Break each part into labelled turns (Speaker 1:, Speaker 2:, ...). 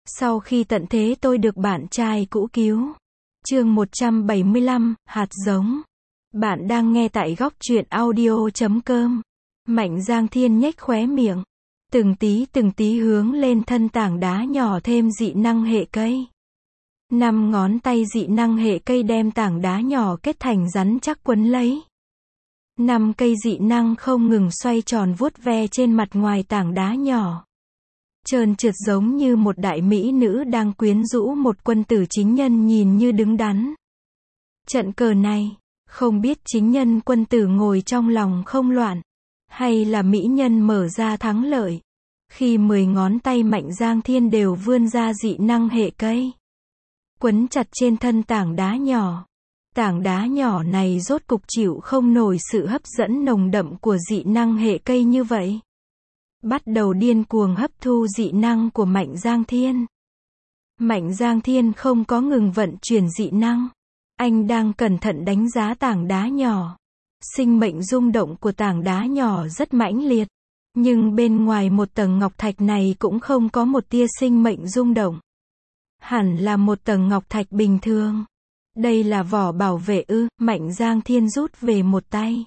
Speaker 1: Sau khi tận thế tôi được bạn trai cũ cứu. Chương 175, hạt giống. Bạn đang nghe tại góc truyện audio.com. Mạnh Giang Thiên nhếch khóe miệng. Từng tí hướng lên thân tảng đá nhỏ thêm dị năng hệ cây. 5 ngón tay dị năng hệ cây đem tảng đá nhỏ kết thành rắn chắc quấn lấy. 5 cây dị năng không ngừng xoay tròn vuốt ve trên mặt ngoài tảng đá nhỏ. Trơn trượt giống như một đại mỹ nữ đang quyến rũ một quân tử chính nhân nhìn như đứng đắn. Trận cờ này, không biết chính nhân quân tử ngồi trong lòng không loạn, hay là mỹ nhân mở ra thắng lợi. Khi 10 ngón tay Mạnh Giang Thiên đều vươn ra dị năng hệ cây, quấn chặt trên thân tảng đá nhỏ. Tảng đá nhỏ này rốt cục chịu không nổi sự hấp dẫn nồng đậm của dị năng hệ cây như vậy. Bắt đầu điên cuồng hấp thu dị năng của Mạnh Giang Thiên. Mạnh Giang Thiên không có ngừng vận chuyển dị năng. Anh đang cẩn thận đánh giá tảng đá nhỏ. Sinh mệnh rung động của tảng đá nhỏ rất mãnh liệt. Nhưng bên ngoài một tầng ngọc thạch này cũng không có một tia sinh mệnh rung động. Hẳn là một tầng ngọc thạch bình thường. Đây là vỏ bảo vệ ư? Mạnh Giang Thiên rút về một tay.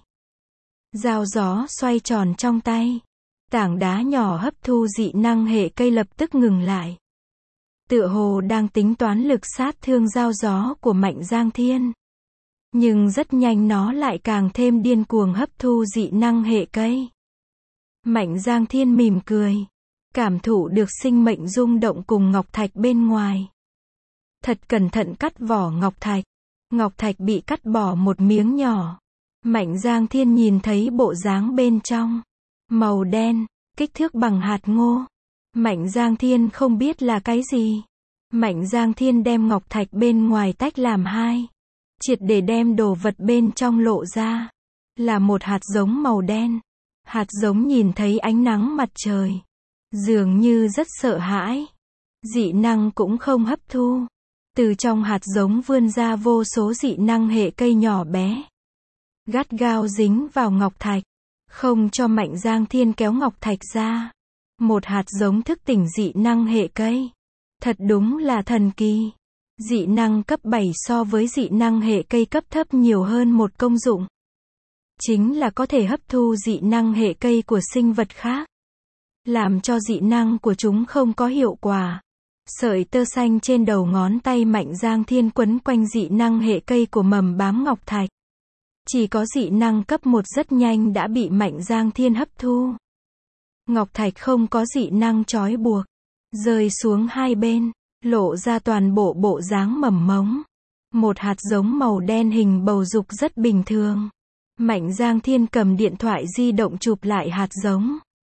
Speaker 1: Dao gió xoay tròn trong tay. Tảng đá nhỏ hấp thu dị năng hệ cây lập tức ngừng lại. Tựa hồ đang tính toán lực sát thương dao gió của Mạnh Giang Thiên. Nhưng rất nhanh nó lại càng thêm điên cuồng hấp thu dị năng hệ cây. Mạnh Giang Thiên mỉm cười. Cảm thụ được sinh mệnh rung động cùng ngọc thạch bên ngoài. Thật cẩn thận cắt vỏ ngọc thạch. Ngọc thạch bị cắt bỏ một miếng nhỏ. Mạnh Giang Thiên nhìn thấy bộ dáng bên trong. Màu đen, kích thước bằng hạt ngô. Mạnh Giang Thiên không biết là cái gì. Mạnh Giang Thiên đem ngọc thạch bên ngoài tách làm hai. Triệt để đem đồ vật bên trong lộ ra. Là một hạt giống màu đen. Hạt giống nhìn thấy ánh nắng mặt trời. Dường như rất sợ hãi. Dị năng cũng không hấp thu. Từ trong hạt giống vươn ra vô số dị năng hệ cây nhỏ bé. Gắt gao dính vào ngọc thạch. Không cho Mạnh Giang Thiên kéo ngọc thạch ra. Một hạt giống thức tỉnh dị năng hệ cây. Thật đúng là thần kỳ. Dị năng cấp 7 so với dị năng hệ cây cấp thấp nhiều hơn một công dụng. Chính là có thể hấp thu dị năng hệ cây của sinh vật khác. Làm cho dị năng của chúng không có hiệu quả. Sợi tơ xanh trên đầu ngón tay Mạnh Giang Thiên quấn quanh dị năng hệ cây của mầm bám ngọc thạch. Chỉ có dị năng cấp 1 rất nhanh đã bị Mạnh Giang Thiên hấp thu. Ngọc thạch không có dị năng trói buộc. Rơi xuống hai bên, lộ ra toàn bộ bộ dáng mầm mống. Một hạt giống màu đen hình bầu dục rất bình thường. Mạnh Giang Thiên cầm điện thoại di động chụp lại hạt giống.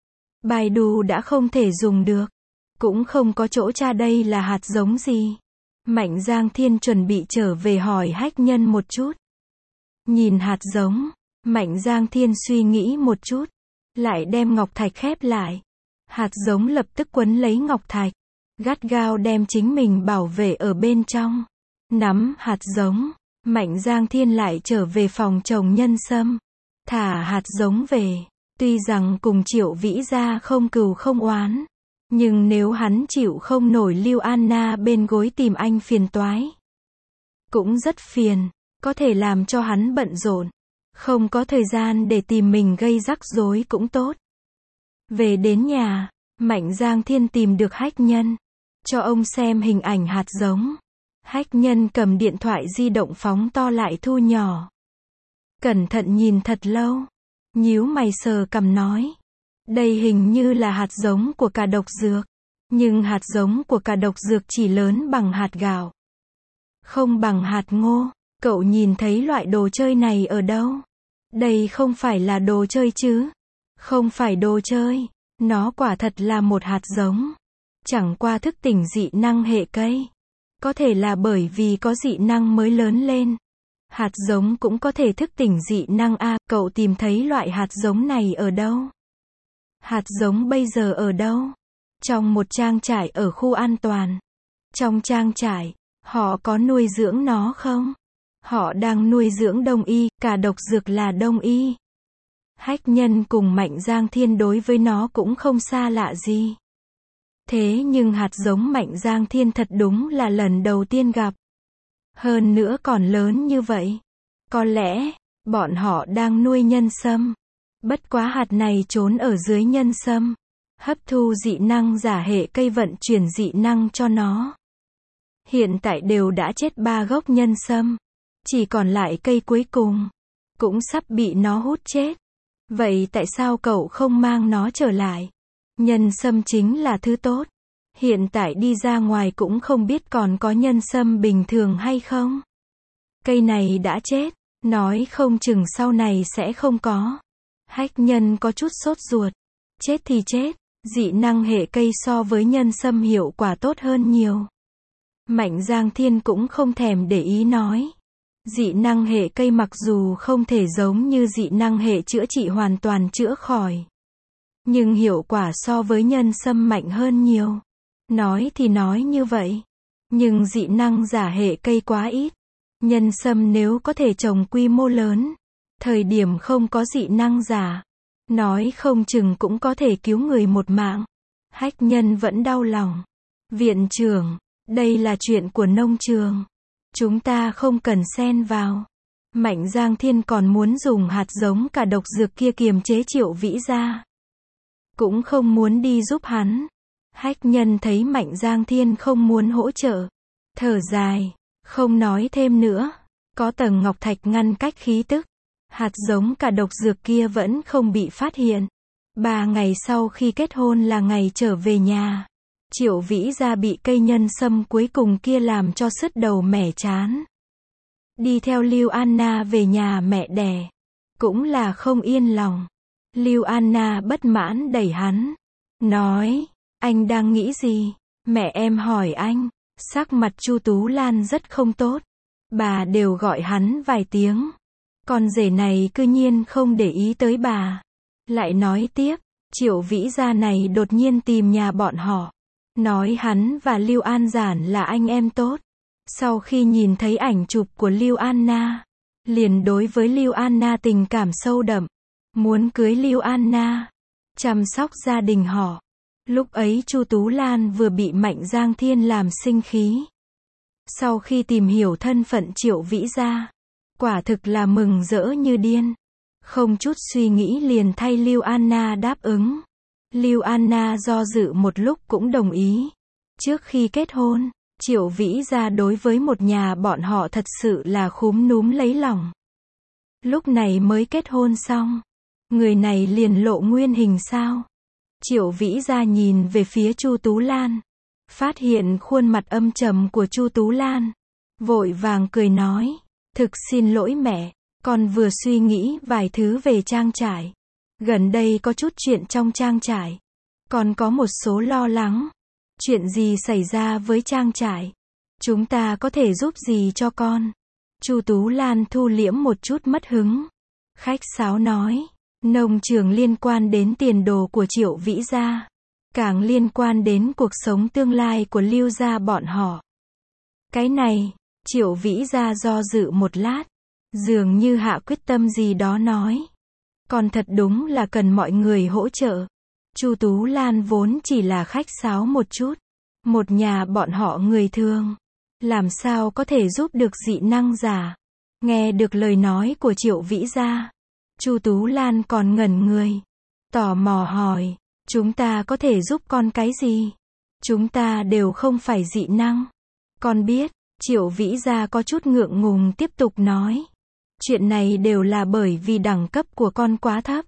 Speaker 1: Baidu đã không thể dùng được. Cũng không có chỗ tra đây là hạt giống gì. Mạnh Giang Thiên chuẩn bị trở về hỏi hách nhân một chút. Nhìn hạt giống, Mạnh Giang Thiên suy nghĩ một chút. Lại đem ngọc thạch khép lại. Hạt giống lập tức quấn lấy ngọc thạch. Gắt gao đem chính mình bảo vệ ở bên trong. Nắm hạt giống, Mạnh Giang Thiên lại trở về phòng trồng nhân sâm. Thả hạt giống về. Tuy rằng cùng Triệu Vĩ gia không cừu không oán. Nhưng nếu hắn chịu không nổi Lưu Anna bên gối tìm anh phiền toái. Cũng rất phiền. Có thể làm cho hắn bận rộn. Không có thời gian để tìm mình gây rắc rối cũng tốt. Về đến nhà, Mạnh Giang Thiên tìm được hách nhân. Cho ông xem hình ảnh hạt giống. Hách nhân cầm điện thoại di động phóng to lại thu nhỏ. Cẩn thận nhìn thật lâu. Nhíu mày sờ cằm nói. Đây hình như là hạt giống của cà độc dược. Nhưng hạt giống của cà độc dược chỉ lớn bằng hạt gạo. Không bằng hạt ngô. Cậu nhìn thấy loại đồ chơi này ở đâu? Đây không phải là đồ chơi chứ? Không phải đồ chơi. Nó quả thật là một hạt giống. Chẳng qua thức tỉnh dị năng hệ cây. Có thể là bởi vì có dị năng mới lớn lên. Hạt giống cũng có thể thức tỉnh dị năng a. Cậu tìm thấy loại hạt giống này ở đâu? Hạt giống bây giờ ở đâu? Trong một trang trại ở khu an toàn. Trong trang trại, họ có nuôi dưỡng nó không? Họ đang nuôi dưỡng đông y, cả độc dược là đông y. Hách nhân cùng Mạnh Giang Thiên đối với nó cũng không xa lạ gì. Thế nhưng hạt giống Mạnh Giang Thiên thật đúng là lần đầu tiên gặp. Hơn nữa còn lớn như vậy. Có lẽ, bọn họ đang nuôi nhân sâm. Bất quá hạt này trốn ở dưới nhân sâm. Hấp thu dị năng giả hệ cây vận chuyển dị năng cho nó. Hiện tại đều đã chết 3 gốc nhân sâm. Chỉ còn lại cây cuối cùng. Cũng sắp bị nó hút chết. Vậy tại sao cậu không mang nó trở lại? Nhân sâm chính là thứ tốt. Hiện tại đi ra ngoài cũng không biết còn có nhân sâm bình thường hay không. Cây này đã chết. Nói không chừng sau này sẽ không có. Hách nhân có chút sốt ruột. Chết thì chết. Dị năng hệ cây so với nhân sâm hiệu quả tốt hơn nhiều. Mạnh Giang Thiên cũng không thèm để ý nói. Dị năng hệ cây mặc dù không thể giống như dị năng hệ chữa trị hoàn toàn chữa khỏi. Nhưng hiệu quả so với nhân sâm mạnh hơn nhiều. Nói thì nói như vậy. Nhưng dị năng giả hệ cây quá ít. Nhân sâm nếu có thể trồng quy mô lớn. Thời điểm không có dị năng giả. Nói không chừng cũng có thể cứu người một mạng. Hách nhân vẫn đau lòng. Viện trưởng, đây là chuyện của nông trường. Chúng ta không cần xen vào. Mạnh Giang Thiên còn muốn dùng hạt giống cả độc dược kia kiềm chế Triệu Vĩ Gia. Cũng không muốn đi giúp hắn. Hách nhân thấy Mạnh Giang Thiên không muốn hỗ trợ. Thở dài, không nói thêm nữa. Có tầng ngọc thạch ngăn cách khí tức. Hạt giống cả độc dược kia vẫn không bị phát hiện. 3 ngày sau khi kết hôn là ngày trở về nhà. Triệu Vĩ Gia bị cây nhân sâm cuối cùng kia làm cho sứt đầu mẻ chán. Đi theo Lưu Anna về nhà mẹ đẻ. Cũng là không yên lòng. Lưu Anna bất mãn đẩy hắn. Nói, anh đang nghĩ gì? Mẹ em hỏi anh. Sắc mặt Chu Tú Lan rất không tốt. Bà đều gọi hắn vài tiếng. Con rể này cư nhiên không để ý tới bà. Lại nói tiếp, Triệu Vĩ Gia này đột nhiên tìm nhà bọn họ. Nói hắn và Lưu An Giản là anh em tốt. Sau khi nhìn thấy ảnh chụp của Lưu Anna, liền đối với Lưu Anna tình cảm sâu đậm. Muốn cưới Lưu Anna, chăm sóc gia đình họ. Lúc ấy Chu Tú Lan vừa bị Mạnh Giang Thiên làm sinh khí. Sau khi tìm hiểu thân phận Triệu Vĩ Gia, quả thực là mừng rỡ như điên. Không chút suy nghĩ liền thay Lưu Anna đáp ứng. Lưu Anna do dự một lúc cũng đồng ý. Trước khi kết hôn, Triệu Vĩ Gia đối với một nhà bọn họ thật sự là khúm núm lấy lòng. Lúc này mới kết hôn xong, người này liền lộ nguyên hình sao? Triệu Vĩ Gia nhìn về phía Chu Tú Lan, phát hiện khuôn mặt âm trầm của Chu Tú Lan, vội vàng cười nói, thực xin lỗi mẹ, con vừa suy nghĩ vài thứ về trang trại. Gần đây có chút chuyện trong trang trại, còn có một số lo lắng. Chuyện gì xảy ra với trang trại? Chúng ta có thể giúp gì cho con? Chu Tú Lan thu liễm một chút mất hứng. Khách sáo nói, nông trường liên quan đến tiền đồ của Triệu Vĩ Gia, càng liên quan đến cuộc sống tương lai của Lưu gia bọn họ. Cái này, Triệu Vĩ Gia do dự một lát, dường như hạ quyết tâm gì đó nói. Còn thật đúng là cần mọi người hỗ trợ. Chu Tú Lan vốn chỉ là khách sáo một chút. Một nhà bọn họ người thường, làm sao có thể giúp được dị năng giả. Nghe được lời nói của Triệu Vĩ Gia, Chu Tú Lan còn ngẩn người. Tò mò hỏi, chúng ta có thể giúp con cái gì? Chúng ta đều không phải dị năng. Con biết, Triệu Vĩ Gia có chút ngượng ngùng tiếp tục nói. Chuyện này đều là bởi vì đẳng cấp của con quá thấp,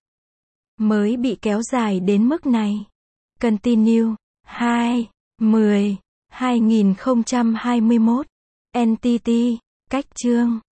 Speaker 1: mới bị kéo dài đến mức này. Continue. 2/10/2021. NTT. Cách chương